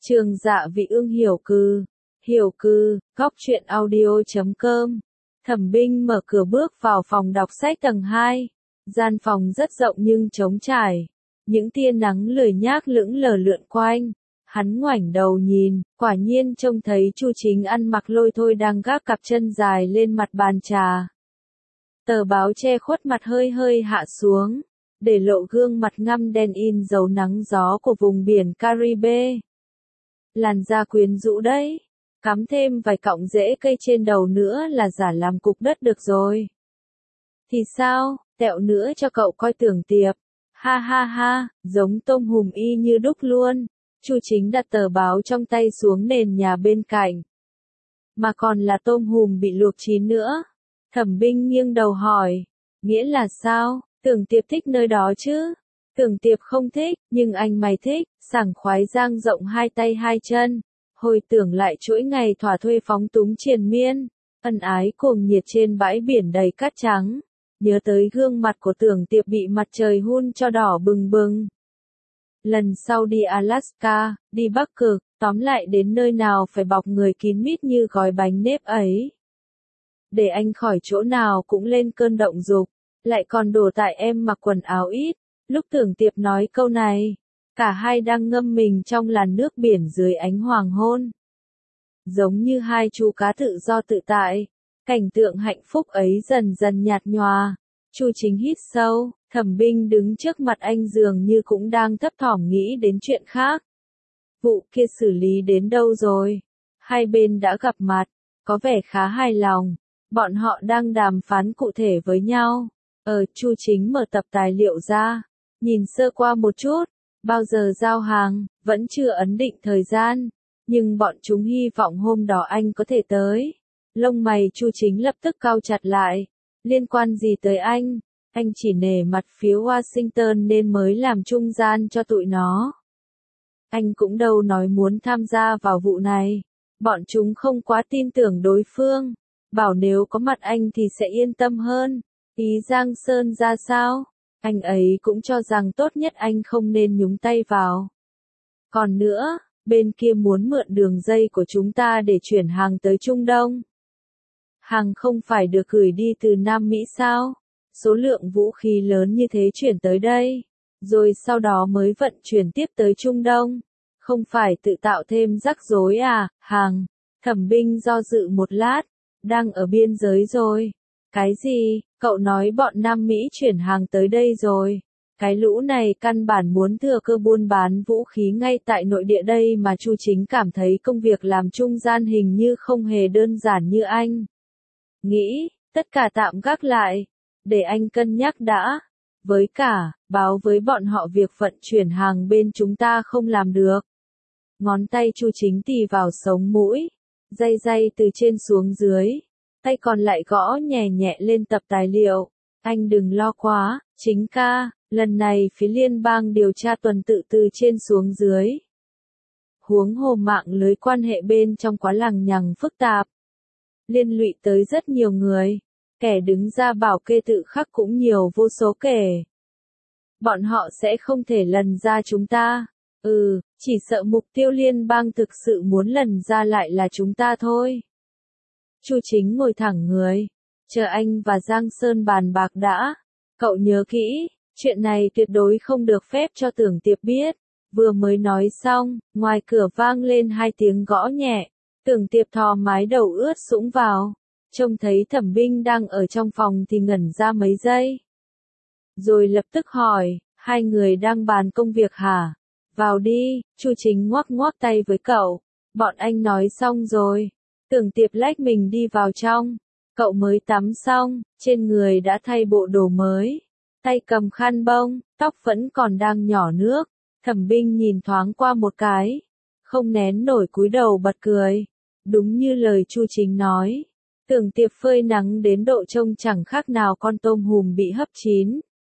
Trường Dạ Vị Ương hiểu cư, góc truyện audio.com. Thẩm Binh mở cửa bước vào phòng đọc sách tầng 2. Gian phòng rất rộng nhưng trống trải. Những tia nắng lười nhác lững lờ lượn quanh. Hắn ngoảnh đầu nhìn, quả nhiên trông thấy Chu Chính ăn mặc lôi thôi đang gác cặp chân dài lên mặt bàn trà. Tờ báo che khuất mặt hơi hơi hạ xuống, để lộ gương mặt ngăm đen in dấu nắng gió của vùng biển Caribe. Làn da quyến rũ đấy, cắm thêm vài cọng rễ cây trên đầu nữa là giả làm cục đất được rồi. Thì sao, tẹo nữa cho cậu coi Tưởng Tiệp. Ha ha ha, giống tôm hùm y như đúc luôn. Chu Chính đặt tờ báo trong tay xuống nền nhà bên cạnh. Mà còn là tôm hùm bị luộc chín nữa. Thẩm Binh nghiêng đầu hỏi, nghĩa là sao, Tưởng Tiệp thích nơi đó chứ? Tưởng Tiệp không thích, nhưng anh mày thích, sảng khoái dang rộng hai tay hai chân. Hồi tưởng lại chuỗi ngày thỏa thuê phóng túng triền miên, ân ái cuồng nhiệt trên bãi biển đầy cát trắng. Nhớ tới gương mặt của Tưởng Tiệp bị mặt trời hun cho đỏ bừng bừng. Lần sau đi Alaska, đi Bắc Cực, tóm lại đến nơi nào phải bọc người kín mít như gói bánh nếp ấy. Để anh khỏi chỗ nào cũng lên cơn động dục, lại còn đổ tại em mặc quần áo ít. Lúc Tưởng Tiệp nói câu này, cả hai đang ngâm mình trong làn nước biển dưới ánh hoàng hôn. Giống như hai chú cá tự do tự tại, cảnh tượng hạnh phúc ấy dần dần nhạt nhòa. Chu Chính hít sâu, Thẩm Binh đứng trước mặt anh dường như cũng đang thấp thỏm nghĩ đến chuyện khác. Vụ kia xử lý đến đâu rồi? Hai bên đã gặp mặt, có vẻ khá hài lòng. Bọn họ đang đàm phán cụ thể với nhau. Chu Chính mở tập tài liệu ra, nhìn sơ qua một chút, bao giờ giao hàng, vẫn chưa ấn định thời gian, nhưng bọn chúng hy vọng hôm đó anh có thể tới. Lông mày Chu Chính lập tức cau chặt lại, liên quan gì tới anh chỉ nể mặt phía Washington nên mới làm trung gian cho tụi nó. Anh cũng đâu nói muốn tham gia vào vụ này, bọn chúng không quá tin tưởng đối phương, bảo nếu có mặt anh thì sẽ yên tâm hơn. Ý Giang Sơn ra sao? Anh ấy cũng cho rằng tốt nhất anh không nên nhúng tay vào. Còn nữa, bên kia muốn mượn đường dây của chúng ta để chuyển hàng tới Trung Đông. Hàng không phải được gửi đi từ Nam Mỹ sao? Số lượng vũ khí lớn như thế chuyển tới đây, rồi sau đó mới vận chuyển tiếp tới Trung Đông. Không phải tự tạo thêm rắc rối à, hàng? Thẩm Binh do dự một lát, đang ở biên giới rồi. Cái gì, cậu nói bọn Nam Mỹ chuyển hàng tới đây rồi? Cái lũ này căn bản muốn thừa cơ buôn bán vũ khí ngay tại nội địa đây mà. Chu Chính cảm thấy công việc làm trung gian hình như không hề đơn giản như anh nghĩ, tất cả tạm gác lại, để anh cân nhắc đã. Với cả, báo với bọn họ việc vận chuyển hàng bên chúng ta không làm được. Ngón tay Chu Chính tì vào sống mũi, day từ trên xuống dưới, tay còn lại gõ nhẹ nhẹ lên tập tài liệu. Anh đừng lo quá, Chính ca, lần này phía liên bang điều tra tuần tự từ trên xuống dưới. Huống hồ mạng lưới quan hệ bên trong quá lằng nhằng phức tạp, liên lụy tới rất nhiều người, kẻ đứng ra bảo kê tự khắc cũng nhiều vô số kể. Bọn họ sẽ không thể lần ra chúng ta. Chỉ sợ mục tiêu liên bang thực sự muốn lần ra lại là chúng ta thôi. Chu Chính ngồi thẳng người, chờ anh và Giang Sơn bàn bạc đã. Cậu nhớ kỹ, chuyện này tuyệt đối không được phép cho Tưởng Tiệp biết. Vừa mới nói xong, ngoài cửa vang lên hai tiếng gõ nhẹ. Tưởng Tiệp thò mái đầu ướt sũng vào, trông thấy Thẩm Binh đang ở trong phòng thì ngẩn ra mấy giây. Rồi lập tức hỏi, hai người đang bàn công việc hả? Vào đi, Chu Chính ngoắc tay với cậu. Bọn anh nói xong rồi. Tưởng Tiệp lách mình đi vào trong. Cậu mới tắm xong, trên người đã thay bộ đồ mới. Tay cầm khăn bông, tóc vẫn còn đang nhỏ nước. Thẩm Binh nhìn thoáng qua một cái, không nén nổi cúi đầu bật cười. Đúng như lời Chu Chính nói, Tưởng Tiệp phơi nắng đến độ trông chẳng khác nào con tôm hùm bị hấp chín.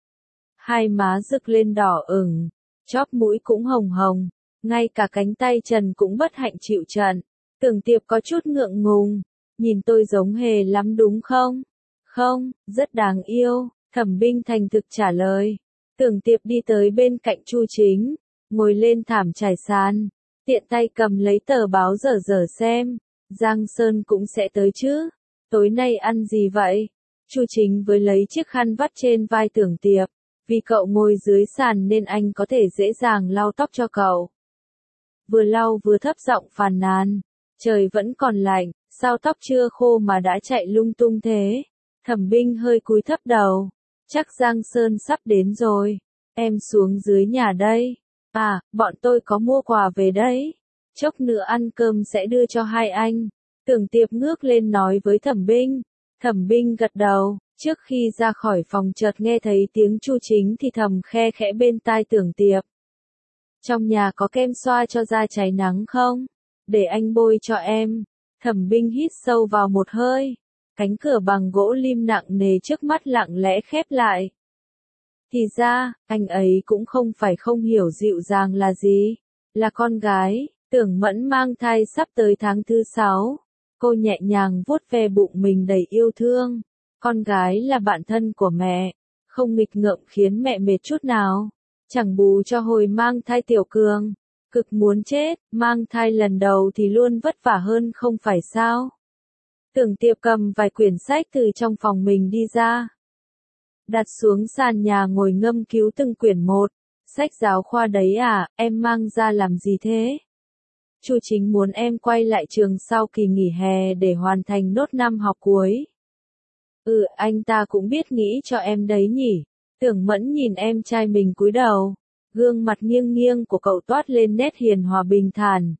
Hai má rực lên đỏ ửng, chóp mũi cũng hồng hồng, ngay cả cánh tay trần cũng bất hạnh chịu trận. Tưởng Tiệp có chút ngượng ngùng, nhìn tôi giống hề lắm đúng không? Không, rất đáng yêu, Thẩm Binh thành thực trả lời. Tưởng Tiệp đi tới bên cạnh Chu Chính, ngồi lên thảm trải sàn, tiện tay cầm lấy tờ báo dở xem. Giang Sơn cũng sẽ tới chứ. Tối nay ăn gì vậy? Chu Chính với lấy chiếc khăn vắt trên vai Tưởng Tiệp. Vì cậu ngồi dưới sàn nên anh có thể dễ dàng lau tóc cho cậu. Vừa lau vừa thấp giọng phàn nàn. Trời vẫn còn lạnh, sao tóc chưa khô mà đã chạy lung tung thế? Thẩm Binh hơi cúi thấp đầu. Chắc Giang Sơn sắp đến rồi. Em xuống dưới nhà đây. À, bọn tôi có mua quà về đấy. Chốc nữa ăn cơm sẽ đưa cho hai anh. Tưởng Tiệp ngước lên nói với Thẩm Binh. Thẩm Binh gật đầu. Trước khi ra khỏi phòng chợt nghe thấy tiếng Chu Chính thì thầm khe khẽ bên tai Tưởng Tiệp. Trong nhà có kem xoa cho da cháy nắng không? Để anh bôi cho em. Thẩm Binh hít sâu vào một hơi. Cánh cửa bằng gỗ lim nặng nề trước mắt lặng lẽ khép lại. Thì ra, anh ấy cũng không phải không hiểu dịu dàng là gì. Là con gái, Tưởng Mẫn mang thai sắp tới tháng thứ 6. Cô nhẹ nhàng vuốt ve bụng mình đầy yêu thương. Con gái là bạn thân của mẹ, không nghịch ngợm khiến mẹ mệt chút nào. Chẳng bù cho hồi mang thai Tiểu Cường. Cực muốn chết, mang thai lần đầu thì luôn vất vả hơn không phải sao. Tưởng Tiệp cầm vài quyển sách từ trong phòng mình đi ra. Đặt xuống sàn nhà ngồi ngâm cứu từng quyển một. Sách giáo khoa đấy à, em mang ra làm gì thế? Chu Chính muốn em quay lại trường sau kỳ nghỉ hè để hoàn thành nốt năm học cuối. Anh ta cũng biết nghĩ cho em đấy nhỉ. Tưởng Mẫn nhìn em trai mình cúi đầu. Gương mặt nghiêng nghiêng của cậu toát lên nét hiền hòa bình thản.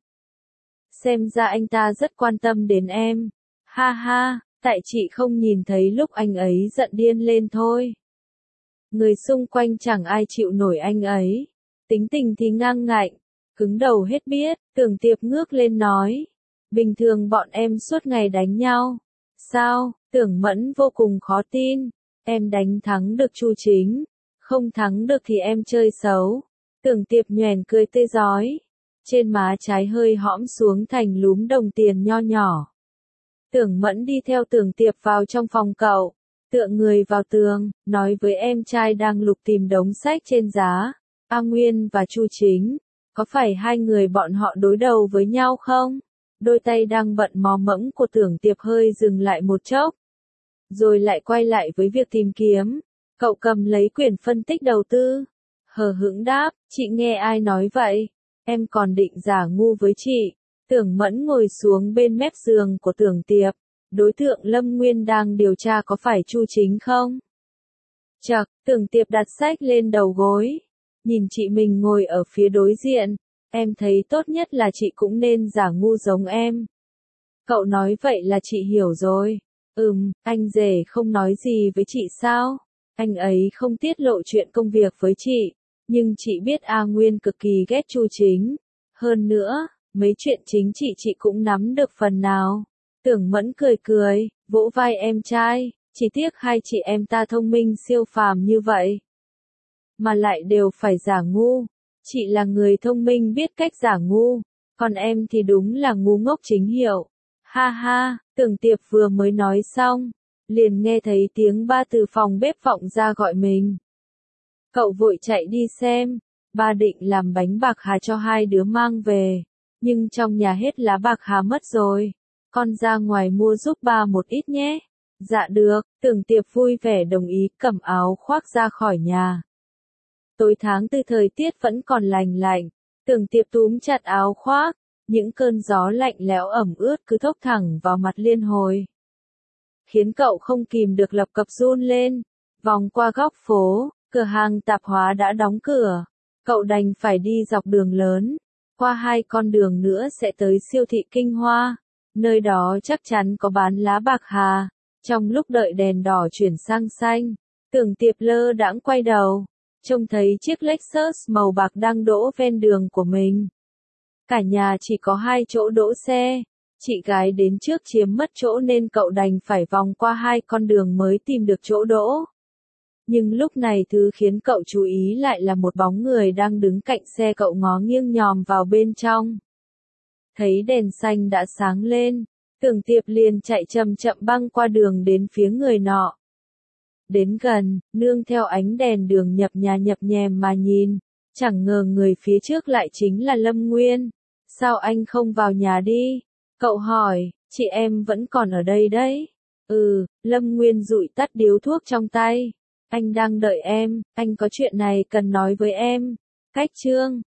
Xem ra anh ta rất quan tâm đến em. Ha ha, tại chị không nhìn thấy lúc anh ấy giận điên lên thôi. Người xung quanh chẳng ai chịu nổi anh ấy. Tính tình thì ngang ngạnh, cứng đầu hết biết. Tưởng Tiệp ngước lên nói. Bình thường bọn em suốt ngày đánh nhau. Sao? Tưởng Mẫn vô cùng khó tin. Em đánh thắng được Chu Chính. Không thắng được thì em chơi xấu. Tưởng Tiệp nhoẻn cười tươi rói. Trên má trái hơi hõm xuống thành lúm đồng tiền nho nhỏ. Tưởng Mẫn đi theo Tưởng Tiệp vào trong phòng cậu. Tựa người vào tường, nói với em trai đang lục tìm đống sách trên giá. A Nguyên và Chu Chính. Có phải hai người bọn họ đối đầu với nhau không? Đôi tay đang bận mò mẫm của Tưởng Tiệp hơi dừng lại một chốc. Rồi lại quay lại với việc tìm kiếm. Cậu cầm lấy quyển phân tích đầu tư. Hờ hững đáp, chị nghe ai nói vậy? Em còn định giả ngu với chị. Tưởng Mẫn ngồi xuống bên mép giường của Tưởng Tiệp. Đối tượng Lâm Nguyên đang điều tra có phải Chu Chính không? Chậc, Tưởng Tiệp đặt sách lên đầu gối. Nhìn chị mình ngồi ở phía đối diện. Em thấy tốt nhất là chị cũng nên giả ngu giống em. Cậu nói vậy là chị hiểu rồi. Anh rể không nói gì với chị sao? Anh ấy không tiết lộ chuyện công việc với chị. Nhưng chị biết A Nguyên cực kỳ ghét Chu Chính. Hơn nữa, mấy chuyện chính trị chị cũng nắm được phần nào. Tưởng Mẫn cười cười, vỗ vai em trai. Chỉ tiếc hai chị em ta thông minh siêu phàm như vậy. Mà lại đều phải giả ngu. Chị là người thông minh biết cách giả ngu. Còn em thì đúng là ngu ngốc chính hiệu. Ha ha, Tưởng Tiệp vừa mới nói xong. Liền nghe thấy tiếng ba từ phòng bếp vọng ra gọi mình. Cậu vội chạy đi xem. Ba định làm bánh bạc hà cho hai đứa mang về. Nhưng trong nhà hết lá bạc hà mất rồi. Con ra ngoài mua giúp ba một ít nhé. Dạ được, Tưởng Tiệp vui vẻ đồng ý cầm áo khoác ra khỏi nhà. Tối tháng tư thời tiết vẫn còn lành lạnh. Tưởng Tiệp túm chặt áo khoác. Những cơn gió lạnh lẽo ẩm ướt cứ thốc thẳng vào mặt liên hồi. Khiến cậu không kìm được lập cập run lên. Vòng qua góc phố, cửa hàng tạp hóa đã đóng cửa. Cậu đành phải đi dọc đường lớn. Qua hai con đường nữa sẽ tới siêu thị Kinh Hoa. Nơi đó chắc chắn có bán lá bạc hà. Trong lúc đợi đèn đỏ chuyển sang xanh, Tưởng Tiệp lơ đãng quay đầu. Trông thấy chiếc Lexus màu bạc đang đỗ ven đường của mình. Cả nhà chỉ có 2 chỗ đỗ xe. Chị gái đến trước chiếm mất chỗ nên cậu đành phải vòng qua 2 con đường mới tìm được chỗ đỗ. Nhưng lúc này thứ khiến cậu chú ý lại là một bóng người đang đứng cạnh xe cậu ngó nghiêng nhòm vào bên trong. Thấy đèn xanh đã sáng lên, Tưởng Tiệp liền chạy chậm chậm băng qua đường đến phía người nọ. Đến gần, nương theo ánh đèn đường nhập nhèm mà nhìn, chẳng ngờ người phía trước lại chính là Lâm Nguyên. Sao anh không vào nhà đi? Cậu hỏi, chị em vẫn còn ở đây đấy. Lâm Nguyên dụi tắt điếu thuốc trong tay. Anh đang đợi em, anh có chuyện này cần nói với em. Cách chương